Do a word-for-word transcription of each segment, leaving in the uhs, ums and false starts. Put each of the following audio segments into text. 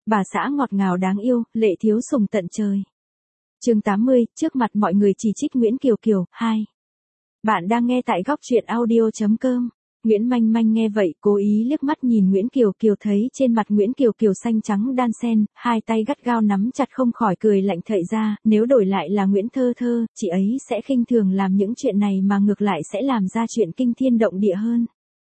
Bà xã ngọt ngào đáng yêu, lệ thiếu sùng tận trời. Chương tám mươi, trước mặt mọi người chỉ trích Nguyễn Kiều Kiều, hai. Bạn đang nghe tại góc truyện audio chấm com. Nguyễn Manh Manh nghe vậy, cố ý liếc mắt nhìn Nguyễn Kiều Kiều, thấy trên mặt Nguyễn Kiều Kiều xanh trắng đan xen, hai tay gắt gao nắm chặt không khỏi cười lạnh thậy ra, nếu đổi lại là Nguyễn Thơ Thơ, chị ấy sẽ khinh thường làm những chuyện này mà ngược lại sẽ làm ra chuyện kinh thiên động địa hơn.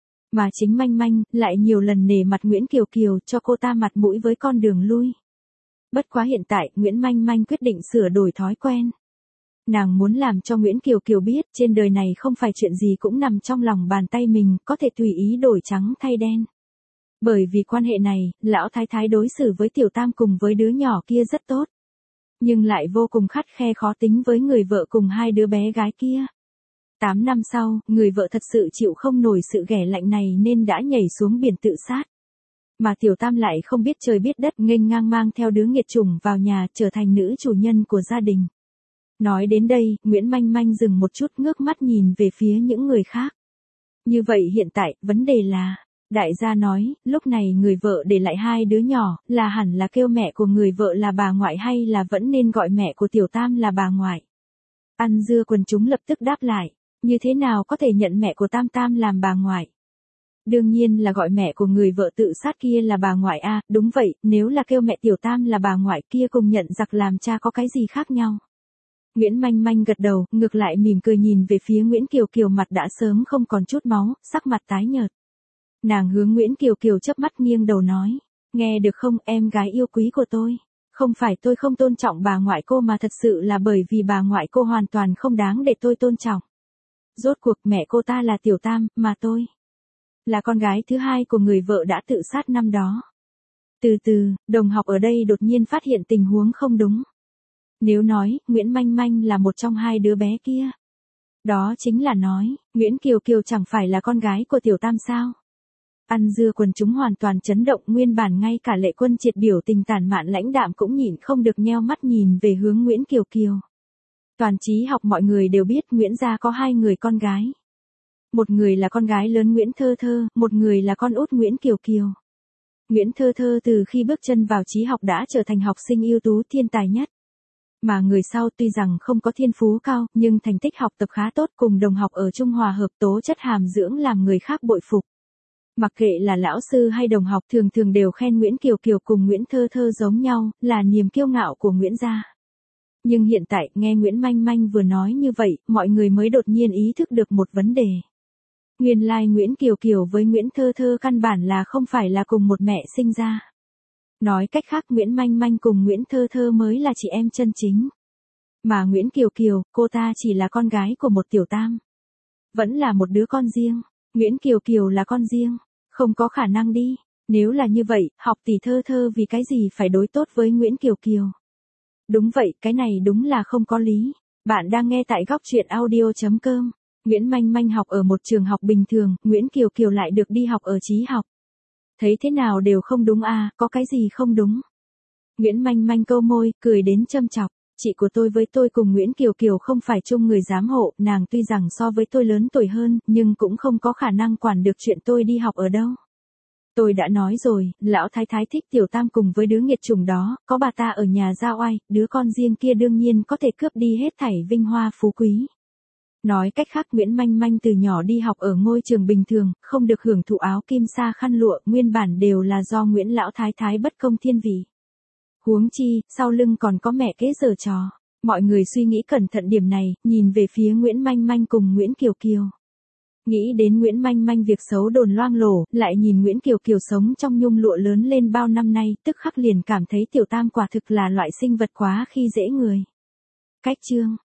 Mà chính Manh Manh, lại nhiều lần nể mặt Nguyễn Kiều Kiều cho cô ta mặt mũi với con đường lui. Bất quá hiện tại, Nguyễn Manh Manh quyết định sửa đổi thói quen. Nàng muốn làm cho Nguyễn Kiều Kiều biết, trên đời này không phải chuyện gì cũng nằm trong lòng bàn tay mình, có thể tùy ý đổi trắng thay đen. Bởi vì quan hệ này, lão thái thái đối xử với tiểu tam cùng với đứa nhỏ kia rất tốt. Nhưng lại vô cùng khắt khe khó tính với người vợ cùng hai đứa bé gái kia. Tám năm sau, người vợ thật sự chịu không nổi sự ghẻ lạnh này nên đã nhảy xuống biển tự sát. Mà tiểu tam lại không biết trời biết đất, nghênh ngang mang theo đứa nghiệt chủng vào nhà, trở thành nữ chủ nhân của gia đình. Nói đến đây, Nguyễn Manh Manh dừng một chút, ngước mắt nhìn về phía những người khác. Như vậy hiện tại, vấn đề là, đại gia nói, lúc này người vợ để lại hai đứa nhỏ, là hẳn là kêu mẹ của người vợ là bà ngoại hay là vẫn nên gọi mẹ của tiểu tam là bà ngoại? Ăn dưa quần chúng lập tức đáp lại, như thế nào có thể nhận mẹ của tam tam làm bà ngoại? Đương nhiên là gọi mẹ của người vợ tự sát kia là bà ngoại a, à, đúng vậy, nếu là kêu mẹ tiểu tam là bà ngoại kia cùng nhận giặc làm cha có cái gì khác nhau? Nguyễn Manh Manh gật đầu, ngược lại mỉm cười nhìn về phía Nguyễn Kiều Kiều, mặt đã sớm không còn chút máu, sắc mặt tái nhợt. Nàng hướng Nguyễn Kiều Kiều chớp mắt nghiêng đầu nói, nghe được không, em gái yêu quý của tôi, không phải tôi không tôn trọng bà ngoại cô mà thật sự là bởi vì bà ngoại cô hoàn toàn không đáng để tôi tôn trọng. Rốt cuộc mẹ cô ta là tiểu tam, mà tôi là con gái thứ hai của người vợ đã tự sát năm đó. Từ từ, đồng học ở đây đột nhiên phát hiện tình huống không đúng. Nếu nói, Nguyễn Manh Manh là một trong hai đứa bé kia. Đó chính là nói, Nguyễn Kiều Kiều chẳng phải là con gái của tiểu tam sao? Ăn dưa quần chúng hoàn toàn chấn động, nguyên bản ngay cả Lệ Quân Triệt biểu tình tản mạn lãnh đạm cũng nhịn không được nheo mắt nhìn về hướng Nguyễn Kiều Kiều. Toàn trí học mọi người đều biết Nguyễn gia có hai người con gái. Một người là con gái lớn Nguyễn Thơ Thơ, một người là con út Nguyễn Kiều Kiều. Nguyễn Thơ Thơ từ khi bước chân vào trí học đã trở thành học sinh ưu tú thiên tài nhất. Mà người sau tuy rằng không có thiên phú cao, nhưng thành tích học tập khá tốt, cùng đồng học ở Trung Hòa hợp, tố chất hàm dưỡng làm người khác bội phục. Mặc kệ là lão sư hay đồng học, thường thường đều khen Nguyễn Kiều Kiều cùng Nguyễn Thơ Thơ giống nhau, là niềm kiêu ngạo của Nguyễn gia. Nhưng hiện tại, nghe Nguyễn Manh Manh vừa nói như vậy, mọi người mới đột nhiên ý thức được một vấn đề. Nguyên lai Nguyễn Kiều Kiều với Nguyễn Thơ Thơ căn bản là không phải là cùng một mẹ sinh ra. Nói cách khác, Nguyễn Manh Manh cùng Nguyễn Thơ Thơ mới là chị em chân chính. Mà Nguyễn Kiều Kiều, cô ta chỉ là con gái của một tiểu tam. Vẫn là một đứa con riêng. Nguyễn Kiều Kiều là con riêng. Không có khả năng đi. Nếu là như vậy, học tỷ Thơ Thơ vì cái gì phải đối tốt với Nguyễn Kiều Kiều? Đúng vậy, cái này đúng là không có lý. Bạn đang nghe tại góc truyện audio chấm com. Nguyễn Manh Manh học ở một trường học bình thường, Nguyễn Kiều Kiều lại được đi học ở trí học. Thấy thế nào đều không đúng à, có cái gì không đúng? Nguyễn Manh Manh câu môi, cười đến châm chọc. Chị của tôi với tôi cùng Nguyễn Kiều Kiều không phải chung người giám hộ, nàng tuy rằng so với tôi lớn tuổi hơn, nhưng cũng không có khả năng quản được chuyện tôi đi học ở đâu. Tôi đã nói rồi, lão thái thái thích tiểu tam cùng với đứa nghiệt chủng đó, có bà ta ở nhà ra oai, đứa con riêng kia đương nhiên có thể cướp đi hết thảy vinh hoa phú quý. Nói cách khác, Nguyễn Manh Manh từ nhỏ đi học ở ngôi trường bình thường, không được hưởng thụ áo kim sa khăn lụa, nguyên bản đều là do Nguyễn lão thái thái bất công thiên vị. Huống chi, sau lưng còn có mẹ kế giở trò. Mọi người suy nghĩ cẩn thận điểm này, nhìn về phía Nguyễn Manh Manh cùng Nguyễn Kiều Kiều. Nghĩ đến Nguyễn Manh Manh việc xấu đồn loang lổ, lại nhìn Nguyễn Kiều Kiều sống trong nhung lụa lớn lên bao năm nay, tức khắc liền cảm thấy tiểu tam quả thực là loại sinh vật quá khi dễ người. Cách chương